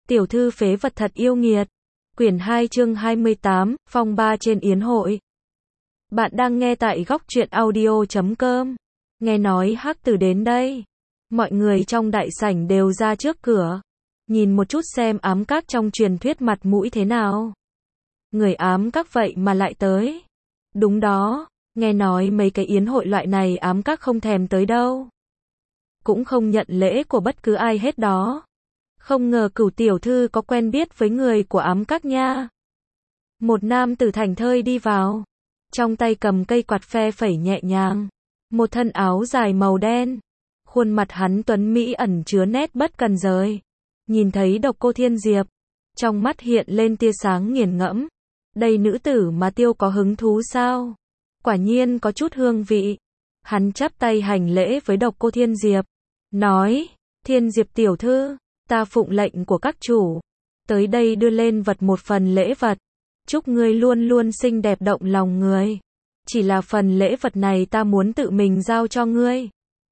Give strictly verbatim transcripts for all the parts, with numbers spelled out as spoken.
Tiểu thư phế vật thật yêu nghiệt. Quyển hai chương hai mươi tám, phong ba trên yến hội. Bạn đang nghe tại góc truyện audio chấm com. Nghe nói Hắc Tử đến đây. Mọi người trong đại sảnh đều ra trước cửa. Nhìn một chút xem ám các trong truyền thuyết mặt mũi thế nào. Người ám các vậy mà lại tới. Đúng đó, nghe nói mấy cái yến hội loại này ám các không thèm tới đâu. Cũng không nhận lễ của bất cứ ai hết đó. Không ngờ Cửu tiểu thư có quen biết với người của ám các nha. Một nam tử thảnh thơi đi vào, trong tay cầm cây quạt phe phẩy nhẹ nhàng, một thân áo dài màu đen, khuôn mặt hắn tuấn mỹ ẩn chứa nét bất cần đời. Nhìn thấy Độc Cô Thiên Diệp, trong mắt hiện lên tia sáng nghiền ngẫm. Đây nữ tử mà Tiêu có hứng thú sao? Quả nhiên có chút hương vị. Hắn chắp tay hành lễ với Độc Cô Thiên Diệp, nói: Thiên Diệp tiểu thư, ta phụng lệnh của các chủ, tới đây đưa lên vật một phần lễ vật. Chúc ngươi luôn luôn xinh đẹp động lòng người. Chỉ là phần lễ vật này ta muốn tự mình giao cho ngươi.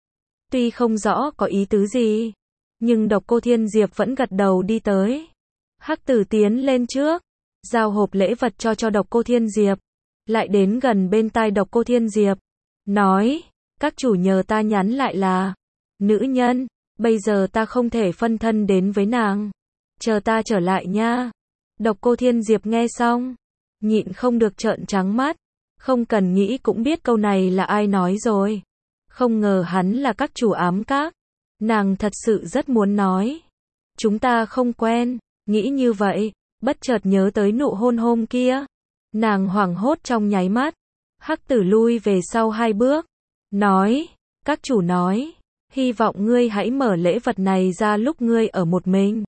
Tuy không rõ có ý tứ gì, nhưng Độc Cô Thiên Diệp vẫn gật đầu đi tới. Hắc Tử tiến lên trước, giao hộp lễ vật cho cho Độc Cô Thiên Diệp, lại đến gần bên tai Độc Cô Thiên Diệp, nói: các chủ nhờ ta nhắn lại là nữ nhân, bây giờ ta không thể phân thân đến với nàng, chờ ta trở lại nha. Độc Cô Thiên Diệp nghe xong, nhịn không được trợn trắng mắt, không cần nghĩ cũng biết câu này là ai nói rồi. Không ngờ hắn là các chủ ám các. Nàng thật sự rất muốn nói: chúng ta không quen. Nghĩ như vậy, bất chợt nhớ tới nụ hôn hôm kia. Nàng hoảng hốt trong nháy mắt. Hắc Tử lui về sau hai bước, nói: các chủ nói, hy vọng ngươi hãy mở lễ vật này ra lúc ngươi ở một mình.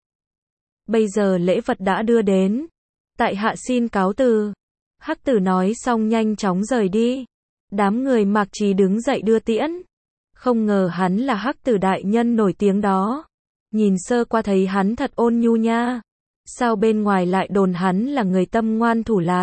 Bây giờ lễ vật đã đưa đến, tại hạ xin cáo từ. Hắc Tử nói xong nhanh chóng rời đi. Đám người Mạc Trì đứng dậy đưa tiễn. Không ngờ hắn là Hắc Tử đại nhân nổi tiếng đó. Nhìn sơ qua thấy hắn thật ôn nhu nha. Sao bên ngoài lại đồn hắn là người tâm ngoan thủ lạt?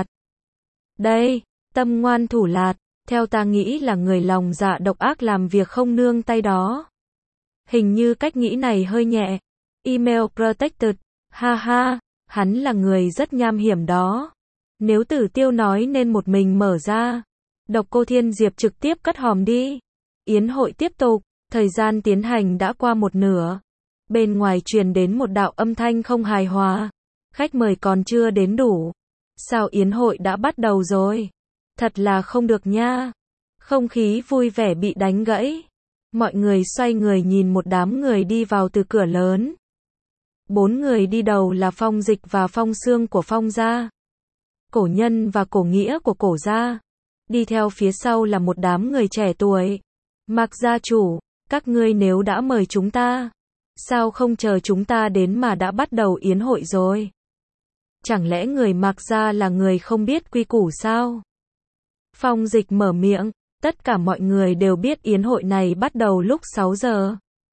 Đây, tâm ngoan thủ lạt, theo ta nghĩ là người lòng dạ độc ác làm việc không nương tay đó. Hình như cách nghĩ này hơi nhẹ. Email protected. Ha ha, hắn là người rất nham hiểm đó. Nếu Tử Tiêu nói nên một mình mở ra. Độc Cô Thiên Diệp trực tiếp cất hòm đi. Yến hội tiếp tục, thời gian tiến hành đã qua một nửa. Bên ngoài truyền đến một đạo âm thanh không hài hòa. Khách mời còn chưa đến đủ. Sao yến hội đã bắt đầu rồi? Thật là không được nha. Không khí vui vẻ bị đánh gãy. Mọi người xoay người nhìn một đám người đi vào từ cửa lớn. Bốn người đi đầu là Phong Dịch và Phong Xương của Phong gia, Cổ Nhân và Cổ Nghĩa của Cổ gia. Đi theo phía sau là một đám người trẻ tuổi. Mạc gia chủ, các ngươi nếu đã mời chúng ta, sao không chờ chúng ta đến mà đã bắt đầu yến hội rồi? Chẳng lẽ người Mạc gia là người không biết quy củ sao? Phong Dịch mở miệng, tất cả mọi người đều biết yến hội này bắt đầu lúc sáu giờ.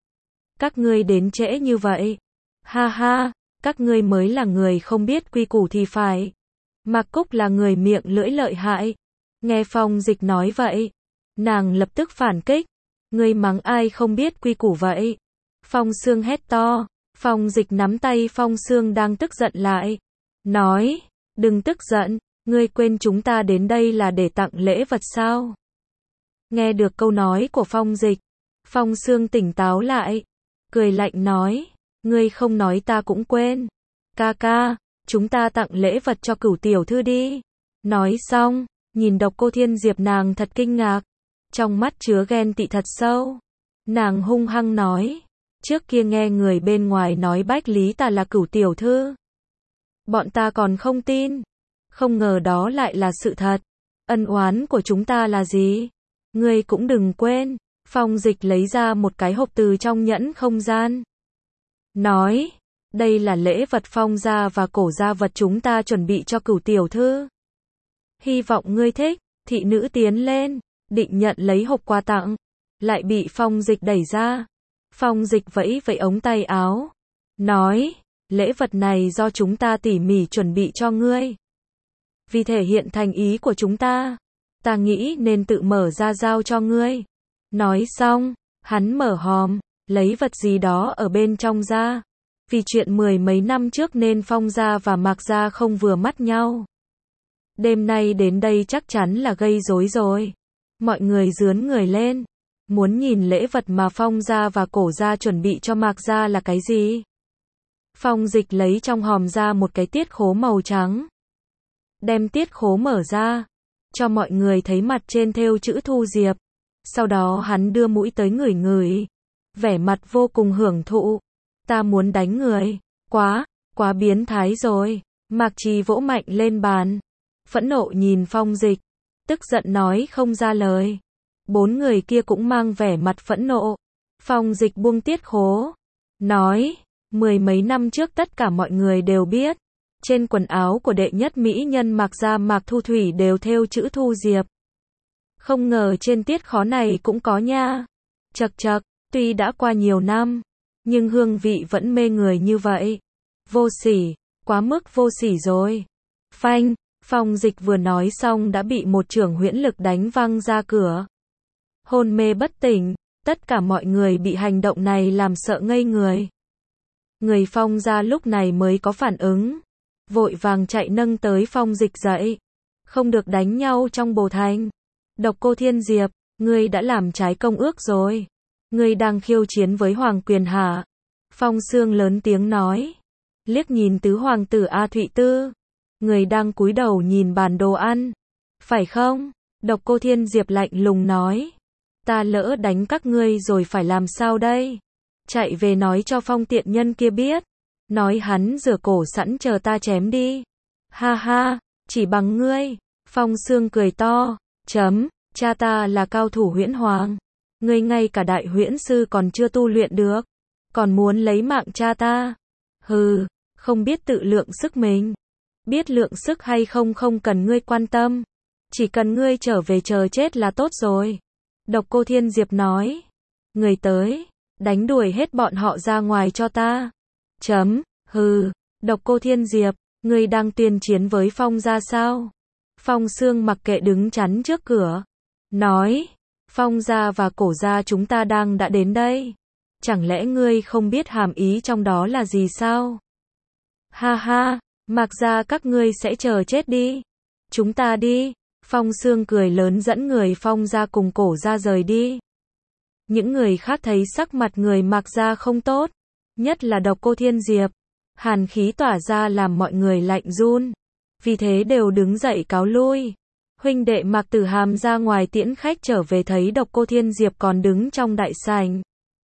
Các ngươi đến trễ như vậy. Ha ha, các ngươi mới là người không biết quy củ thì phải. Mạc Cúc là người miệng lưỡi lợi hại. Nghe Phong Dịch nói vậy, nàng lập tức phản kích. Ngươi mắng ai không biết quy củ vậy? Phong Xương hét to. Phong Dịch nắm tay Phong Xương đang tức giận lại, nói: đừng tức giận, ngươi quên chúng ta đến đây là để tặng lễ vật sao? Nghe được câu nói của Phong Dịch, Phong Xương tỉnh táo lại, cười lạnh nói: ngươi không nói ta cũng quên. Ca ca, chúng ta tặng lễ vật cho Cửu tiểu thư đi. Nói xong, nhìn Độc Cô Thiên Diệp nàng thật kinh ngạc, trong mắt chứa ghen tị thật sâu. Nàng hung hăng nói: trước kia nghe người bên ngoài nói Bách Lý Tà là Cửu tiểu thư, bọn ta còn không tin. Không ngờ đó lại là sự thật. Ân oán của chúng ta là gì? Ngươi cũng đừng quên. Phong Dịch lấy ra một cái hộp từ trong nhẫn không gian, nói: đây là lễ vật Phong gia và Cổ gia vật chúng ta chuẩn bị cho Cửu tiểu thư. Hy vọng ngươi thích. Thị nữ tiến lên, định nhận lấy hộp quà tặng, lại bị Phong Dịch đẩy ra. Phong Dịch vẫy vẫy ống tay áo, nói: lễ vật này do chúng ta tỉ mỉ chuẩn bị cho ngươi. Vì thể hiện thành ý của chúng ta, ta nghĩ nên tự mở ra giao cho ngươi. Nói xong, hắn mở hòm, lấy vật gì đó ở bên trong ra. Vì chuyện mười mấy năm trước nên Phong gia và Mạc gia không vừa mắt nhau. Đêm nay đến đây chắc chắn là gây rối rồi. Mọi người rướn người lên. Muốn nhìn lễ vật mà Phong gia và Cổ gia chuẩn bị cho Mạc gia là cái gì? Phong Dịch lấy trong hòm ra một cái tiết khố màu trắng. Đem tiết khố mở ra. Cho mọi người thấy mặt trên thêu chữ Thu Diệp. Sau đó hắn đưa mũi tới ngửi ngửi. Vẻ mặt vô cùng hưởng thụ. Ta muốn đánh người. Quá, quá biến thái rồi. Mạc Trì vỗ mạnh lên bàn. Phẫn nộ nhìn Phong Dịch. Tức giận nói không ra lời. Bốn người kia cũng mang vẻ mặt phẫn nộ. Phong Dịch buông tiết khố. Nói, mười mấy năm trước tất cả mọi người đều biết. Trên quần áo của đệ nhất mỹ nhân Mạc gia Mạc Thu Thủy đều thêu chữ Thu Diệp. Không ngờ trên tiết khố này cũng có nha. Chậc chậc, tuy đã qua nhiều năm, nhưng hương vị vẫn mê người như vậy. Vô sỉ, quá mức vô sỉ rồi. Phanh, Phong Dịch vừa nói xong đã bị một chưởng huyễn lực đánh văng ra cửa. Hôn mê bất tỉnh, tất cả mọi người bị hành động này làm sợ ngây người. Người Phong gia lúc này mới có phản ứng. Vội vàng chạy nâng tới Phong Dịch dậy. Không được đánh nhau trong bồ thành. Độc Cô Thiên Diệp, ngươi đã làm trái công ước rồi. Ngươi đang khiêu chiến với Hoàng Quyền hả? Phong Sương lớn tiếng nói. Liếc nhìn tứ hoàng tử A Thụy Tư. Người đang cúi đầu nhìn bàn đồ ăn. Phải không? Độc Cô Thiên Diệp lạnh lùng nói. Ta lỡ đánh các ngươi rồi phải làm sao đây? Chạy về nói cho Phong tiện nhân kia biết. Nói hắn rửa cổ sẵn chờ ta chém đi. Ha ha, chỉ bằng ngươi. Phong Sương cười to. Chấm, cha ta là cao thủ huyễn hoàng. Ngươi ngay cả đại huyễn sư còn chưa tu luyện được. Còn muốn lấy mạng cha ta. Hừ, không biết tự lượng sức mình. Biết lượng sức hay không không cần ngươi quan tâm. Chỉ cần ngươi trở về chờ chết là tốt rồi. Độc Cô Thiên Diệp nói. Người tới, đánh đuổi hết bọn họ ra ngoài cho ta. Chấm, hừ, Độc Cô Thiên Diệp, ngươi đang tuyên chiến với Phong gia sao? Phong Sương mặc kệ đứng chắn trước cửa. Nói, Phong gia và Cổ gia chúng ta đang đã đến đây. Chẳng lẽ ngươi không biết hàm ý trong đó là gì sao? Ha ha, Mạc gia các ngươi sẽ chờ chết đi. Chúng ta đi. Phong Sương cười lớn dẫn người Phong gia cùng Cổ gia rời đi. Những người khác thấy sắc mặt người Mạc gia không tốt. Nhất là Độc Cô Thiên Diệp. Hàn khí tỏa ra làm mọi người lạnh run. Vì thế đều đứng dậy cáo lui. Huynh đệ Mạc Tử Hàm ra ngoài tiễn khách trở về thấy Độc Cô Thiên Diệp còn đứng trong đại sảnh.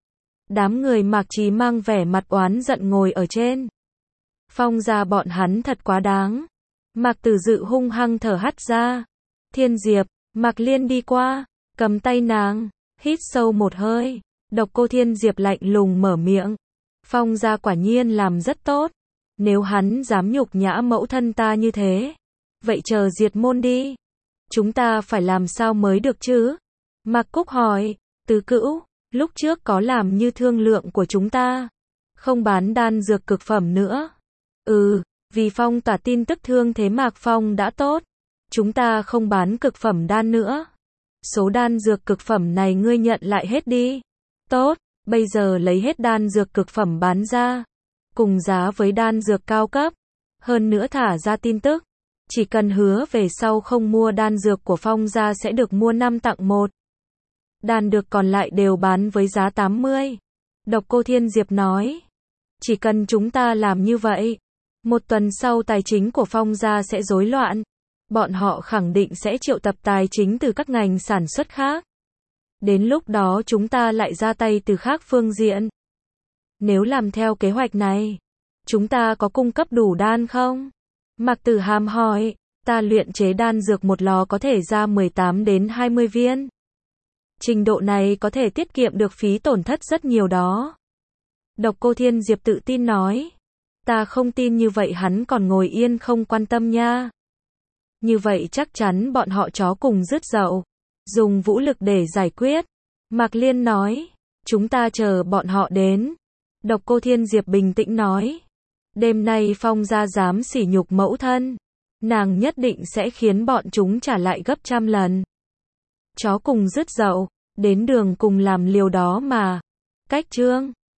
Đám người Mạc Trì mang vẻ mặt oán giận ngồi ở trên. Phong gia bọn hắn thật quá đáng. Mạc Tử Dự hung hăng thở hắt ra. Thiên Diệp, Mạc Liên đi qua, cầm tay nàng, hít sâu một hơi. Độc Cô Thiên Diệp lạnh lùng mở miệng. Phong gia quả nhiên làm rất tốt. Nếu hắn dám nhục nhã mẫu thân ta như thế, vậy chờ diệt môn đi. Chúng ta phải làm sao mới được chứ? Mạc Cúc hỏi. Tứ Cữu, lúc trước có làm như thương lượng của chúng ta, không bán đan dược cực phẩm nữa. Ừ, vì phong tỏa tin tức thương thế Mạc Phong đã tốt, chúng ta không bán cực phẩm đan nữa. Số đan dược cực phẩm này ngươi nhận lại hết đi. Tốt, bây giờ lấy hết đan dược cực phẩm bán ra, cùng giá với đan dược cao cấp. Hơn nữa thả ra tin tức, chỉ cần hứa về sau không mua đan dược của Phong gia sẽ được mua năm tặng một. Đan dược còn lại đều bán với giá tám mươi. Độc Cô Thiên Diệp nói. Chỉ cần chúng ta làm như vậy, một tuần sau tài chính của Phong gia sẽ rối loạn. Bọn họ khẳng định sẽ triệu tập tài chính từ các ngành sản xuất khác. Đến lúc đó chúng ta lại ra tay từ khác phương diện. Nếu làm theo kế hoạch này, chúng ta có cung cấp đủ đan không? Mạc Tử Hàm hỏi. Ta luyện chế đan dược một lò có thể ra mười tám đến hai mươi viên. Trình độ này có thể tiết kiệm được phí tổn thất rất nhiều đó. Độc Cô Thiên Diệp tự tin nói. Ta không tin như vậy hắn còn ngồi yên không quan tâm nha. Như vậy chắc chắn bọn họ chó cùng rứt dậu. Dùng vũ lực để giải quyết. Mạc Liên nói. Chúng ta chờ bọn họ đến. Độc Cô Thiên Diệp bình tĩnh nói. Đêm nay Phong gia dám sỉ nhục mẫu thân, nàng nhất định sẽ khiến bọn chúng trả lại gấp trăm lần. Chó cùng rứt dậu, đến đường cùng làm liều đó mà. Cách chương